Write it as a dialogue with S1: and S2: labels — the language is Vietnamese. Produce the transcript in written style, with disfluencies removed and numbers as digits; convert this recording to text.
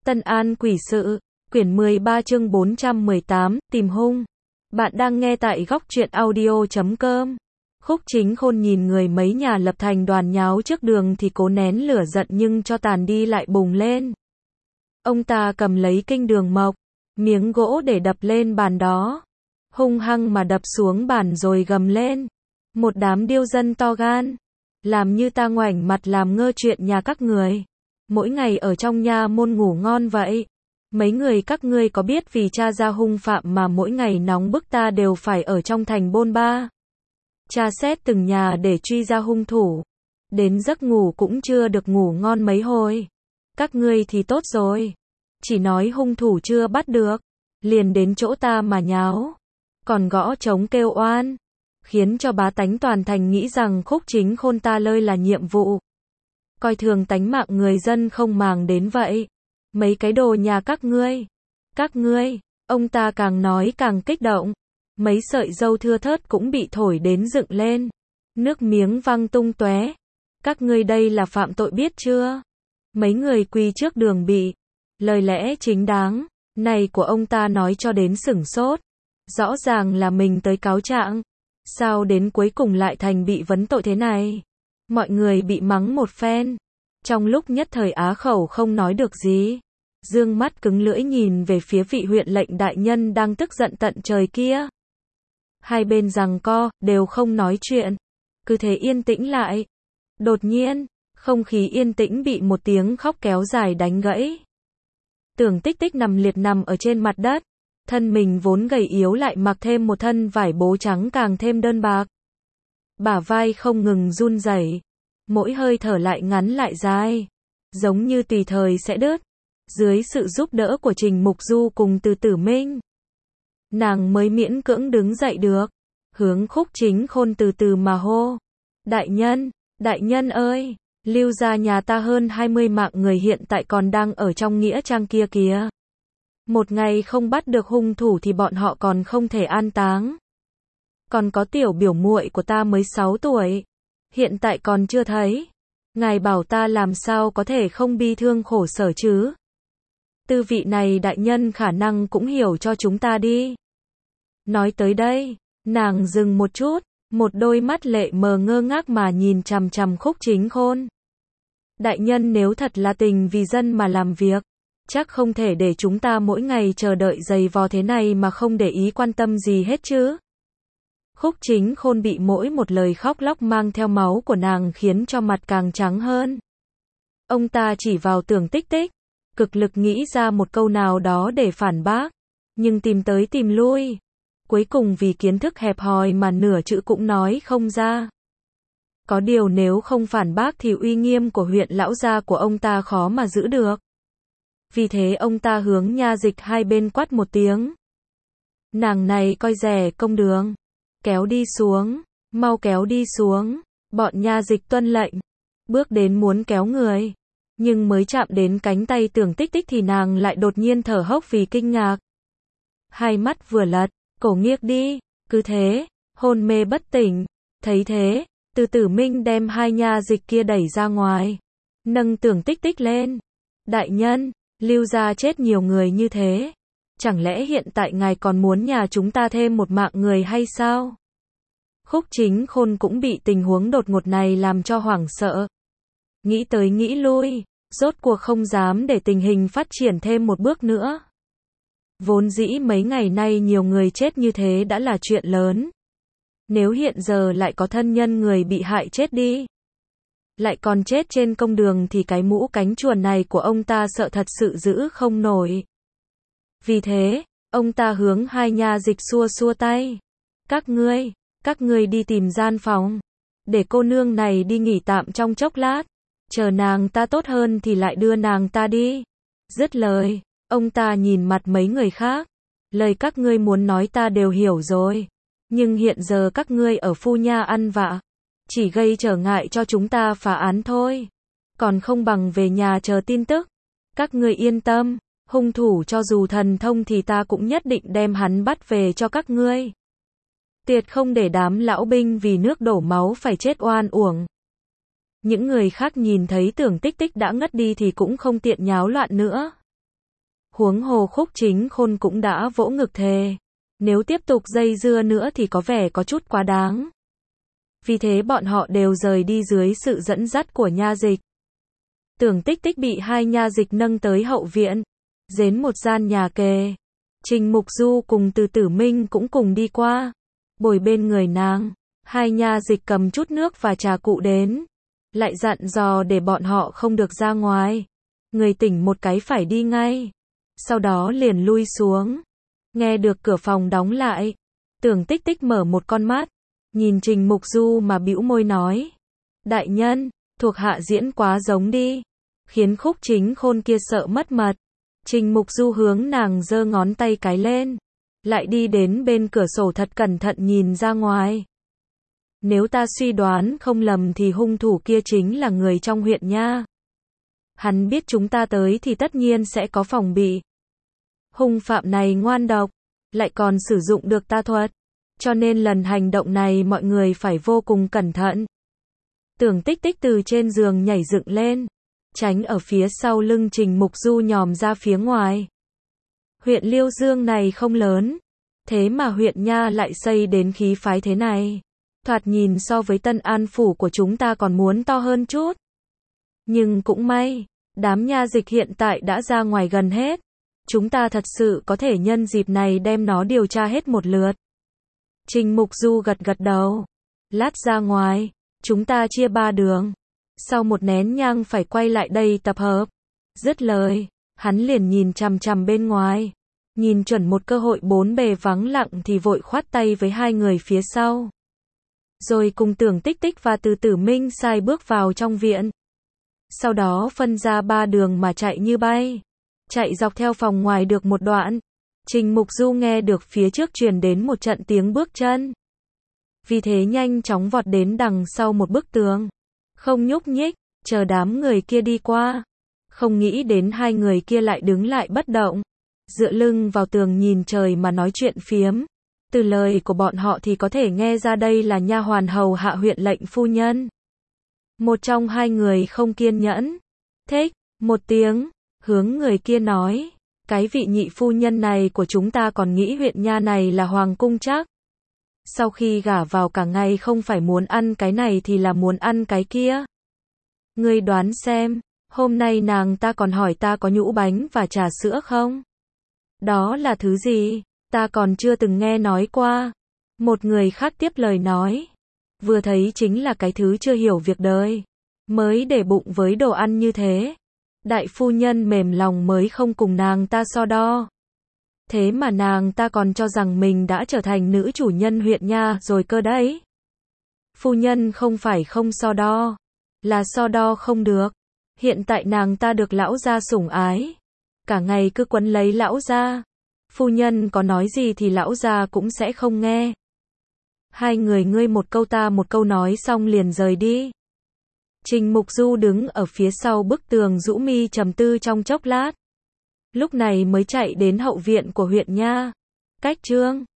S1: Tân An Quỷ Sự, quyển 13 chương 418, tìm hung. Bạn đang nghe tại góc truyện audio.com. Khúc Chính Khôn nhìn người mấy nhà lập thành đoàn nháo trước đường thì cố nén lửa giận nhưng cho tàn đi lại bùng lên. Ông ta cầm lấy kinh đường mộc, miếng gỗ để đập lên bàn đó. Hung hăng mà đập xuống bàn rồi gầm lên. Một đám điêu dân to gan. Làm như ta ngoảnh mặt làm ngơ chuyện nhà các người. Mỗi ngày ở trong nha môn ngủ ngon vậy. Mấy người các ngươi có biết vì cha ra hung phạm mà mỗi ngày nóng bức ta đều phải ở trong thành bôn ba. Tra xét từng nhà để truy ra hung thủ. Đến giấc ngủ cũng chưa được ngủ ngon mấy hồi. Các ngươi thì tốt rồi. Chỉ nói hung thủ chưa bắt được. Liền đến chỗ ta mà nháo. Còn gõ trống kêu oan. Khiến cho bá tánh toàn thành nghĩ rằng Khúc Chính Khôn ta lơi là nhiệm vụ. Coi thường tánh mạng người dân không màng đến vậy. Mấy cái đồ nhà các ngươi, ông ta càng nói càng kích động. Mấy sợi râu thưa thớt cũng bị thổi đến dựng lên. Nước miếng văng tung tóe. Các ngươi đây là phạm tội biết chưa? Mấy người quỳ trước đường bị. Lời lẽ chính đáng này của ông ta nói cho đến sửng sốt. Rõ ràng là mình tới cáo trạng. Sao đến cuối cùng lại thành bị vấn tội thế này? Mọi người bị mắng một phen. Trong lúc nhất thời á khẩu không nói được gì. Dương mắt cứng lưỡi nhìn về phía vị huyện lệnh đại nhân đang tức giận tận trời kia. Hai bên giằng co, đều không nói chuyện. Cứ thế yên tĩnh lại. Đột nhiên, không khí yên tĩnh bị một tiếng khóc kéo dài đánh gãy. Tưởng Tích Tích nằm liệt nằm ở trên mặt đất. Thân mình vốn gầy yếu lại mặc thêm một thân vải bố trắng càng thêm đơn bạc. Bả vai không ngừng run rẩy. Mỗi hơi thở lại ngắn lại dài. Giống như tùy thời sẽ đứt. Dưới sự giúp đỡ của Trình Mục Du cùng Từ Tử Minh. Nàng mới miễn cưỡng đứng dậy được. Hướng Khúc Chính Khôn từ từ mà hô. Đại nhân ơi, lưu gia nhà ta hơn 20 mạng người hiện tại còn đang ở trong nghĩa trang kia kìa. Một ngày không bắt được hung thủ thì bọn họ còn không thể an táng. Còn có tiểu biểu muội của ta mới 6 tuổi. Hiện tại còn chưa thấy. Ngài bảo ta làm sao có thể không bi thương khổ sở chứ? Tư vị này đại nhân khả năng cũng hiểu cho chúng ta đi. Nói tới đây, nàng dừng một chút, một đôi mắt lệ mờ ngơ ngác mà nhìn chằm chằm Khúc Chính Khôn. Đại nhân nếu thật là tình vì dân mà làm việc, chắc không thể để chúng ta mỗi ngày chờ đợi giày vò thế này mà không để ý quan tâm gì hết chứ. Khúc Chính Khôn bị mỗi một lời khóc lóc mang theo máu của nàng khiến cho mặt càng trắng hơn. Ông ta chỉ vào Tưởng Tích Tích, cực lực nghĩ ra một câu nào đó để phản bác, nhưng tìm tới tìm lui. Cuối cùng vì kiến thức hẹp hòi mà nửa chữ cũng nói không ra. Có điều nếu không phản bác thì uy nghiêm của huyện lão gia của ông ta khó mà giữ được. Vì thế ông ta hướng nha dịch hai bên quát một tiếng. Nàng này coi rẻ công đường. Kéo đi xuống, mau kéo đi xuống. Bọn nha dịch tuân lệnh. Bước đến muốn kéo người. Nhưng mới chạm đến cánh tay Tưởng Tích Tích thì nàng lại đột nhiên thở hốc vì kinh ngạc. Hai mắt vừa lật, cổ nghiêng đi. Cứ thế, hôn mê bất tỉnh. Thấy thế, Từ Tử Minh đem hai nha dịch kia đẩy ra ngoài. Nâng Tưởng Tích Tích lên. Đại nhân, lưu gia chết nhiều người như thế. Chẳng lẽ hiện tại ngài còn muốn nhà chúng ta thêm một mạng người hay sao? Khúc Chính Khôn cũng bị tình huống đột ngột này làm cho hoảng sợ. Nghĩ tới nghĩ lui, rốt cuộc không dám để tình hình phát triển thêm một bước nữa. Vốn dĩ mấy ngày nay nhiều người chết như thế đã là chuyện lớn. Nếu hiện giờ lại có thân nhân người bị hại chết đi, lại còn chết trên công đường thì cái mũ cánh chuồn này của ông ta sợ thật sự giữ không nổi. Vì thế, ông ta hướng hai nha dịch xua xua tay. Các ngươi đi tìm gian phòng. Để cô nương này đi nghỉ tạm trong chốc lát. Chờ nàng ta tốt hơn thì lại đưa nàng ta đi. Dứt lời, ông ta nhìn mặt mấy người khác. Lời các ngươi muốn nói ta đều hiểu rồi. Nhưng hiện giờ các ngươi ở phu nha ăn vạ. Chỉ gây trở ngại cho chúng ta phá án thôi. Còn không bằng về nhà chờ tin tức. Các ngươi yên tâm. Hung thủ cho dù thần thông thì ta cũng nhất định đem hắn bắt về cho các ngươi. Tuyệt không để đám lão binh vì nước đổ máu phải chết oan uổng. Những người khác nhìn thấy Tưởng Tích Tích đã ngất đi thì cũng không tiện nháo loạn nữa. Huống hồ Khúc Chính Khôn cũng đã vỗ ngực thề. Nếu tiếp tục dây dưa nữa thì có vẻ có chút quá đáng. Vì thế bọn họ đều rời đi dưới sự dẫn dắt của Nha Dịch. Tưởng Tích Tích bị hai nha dịch nâng tới hậu viện, đến một gian nhà kề. Trình Mục Du cùng Từ Tử Minh cũng cùng đi qua. Bồi bên người nàng, hai nha dịch cầm chút nước và trà cụ đến. Lại dặn dò để bọn họ không được ra ngoài. Người tỉnh một cái phải đi ngay. Sau đó liền lui xuống. Nghe được cửa phòng đóng lại. Tưởng Tích Tích mở một con mắt. Nhìn Trình Mục Du mà bĩu môi nói. Đại nhân, thuộc hạ diễn quá giống đi. Khiến Khúc Chính Khôn kia sợ mất mật. Trình Mục Du hướng nàng giơ ngón tay cái lên. Lại đi đến bên cửa sổ thật cẩn thận nhìn ra ngoài. Nếu ta suy đoán không lầm thì hung thủ kia chính là người trong huyện nha. Hắn biết chúng ta tới thì tất nhiên sẽ có phòng bị. Hung phạm này ngoan độc, lại còn sử dụng được tà thuật. Cho nên lần hành động này mọi người phải vô cùng cẩn thận. Tưởng Tích Tích từ trên giường nhảy dựng lên, tránh ở phía sau lưng Trình Mục Du nhòm ra phía ngoài. Huyện Liêu Dương này không lớn, thế mà huyện nha lại xây đến khí phái thế này. Thoạt nhìn so với Tân An phủ của chúng ta còn muốn to hơn chút. Nhưng cũng may, đám nha dịch hiện tại đã ra ngoài gần hết. Chúng ta thật sự có thể nhân dịp này đem nó điều tra hết một lượt. Trình Mục Du gật gật đầu. Lát ra ngoài, chúng ta chia 3 đường. Sau một nén nhang phải quay lại đây tập hợp. Dứt lời, hắn liền nhìn chằm chằm bên ngoài. Nhìn chuẩn một cơ hội bốn bề vắng lặng thì vội khoát tay với hai người phía sau. Rồi cùng Tưởng Tích Tích và Từ Tử Minh sai bước vào trong viện. Sau đó phân ra 3 đường mà chạy như bay. Chạy dọc theo phòng ngoài được một đoạn. Trình Mục Du nghe được phía trước truyền đến một trận tiếng bước chân. Vì thế nhanh chóng vọt đến đằng sau một bức tường. Không nhúc nhích, chờ đám người kia đi qua. Không nghĩ đến hai người kia lại đứng lại bất động. Dựa lưng vào tường nhìn trời mà nói chuyện phiếm. Từ lời của bọn họ thì có thể nghe ra đây là nha hoàn hầu hạ huyện lệnh phu nhân. Một trong hai người không kiên nhẫn. Thích, một tiếng, hướng người kia nói. Cái vị nhị phu nhân này của chúng ta còn nghĩ huyện nha này là hoàng cung chắc. Sau khi gả vào cả ngày không phải muốn ăn cái này thì là muốn ăn cái kia. Ngươi đoán xem, hôm nay nàng ta còn hỏi ta có nhũ bánh và trà sữa không? Đó là thứ gì? Ta còn chưa từng nghe nói qua. Một người khác tiếp lời nói. Vừa thấy chính là cái thứ chưa hiểu việc đời. Mới để bụng với đồ ăn như thế. Đại phu nhân mềm lòng mới không cùng nàng ta so đo. Thế mà nàng ta còn cho rằng mình đã trở thành nữ chủ nhân huyện nha rồi cơ đấy. Phu nhân không phải không so đo. Là so đo không được. Hiện tại nàng ta được lão gia sủng ái. Cả ngày cứ quấn lấy lão gia. Phu nhân có nói gì thì lão gia cũng sẽ không nghe. Hai người ngươi một câu ta một câu nói xong liền rời đi. Trình Mục Du đứng ở phía sau bức tường rũ mi trầm tư trong chốc lát. Lúc này mới chạy đến hậu viện của huyện nha. Cách chương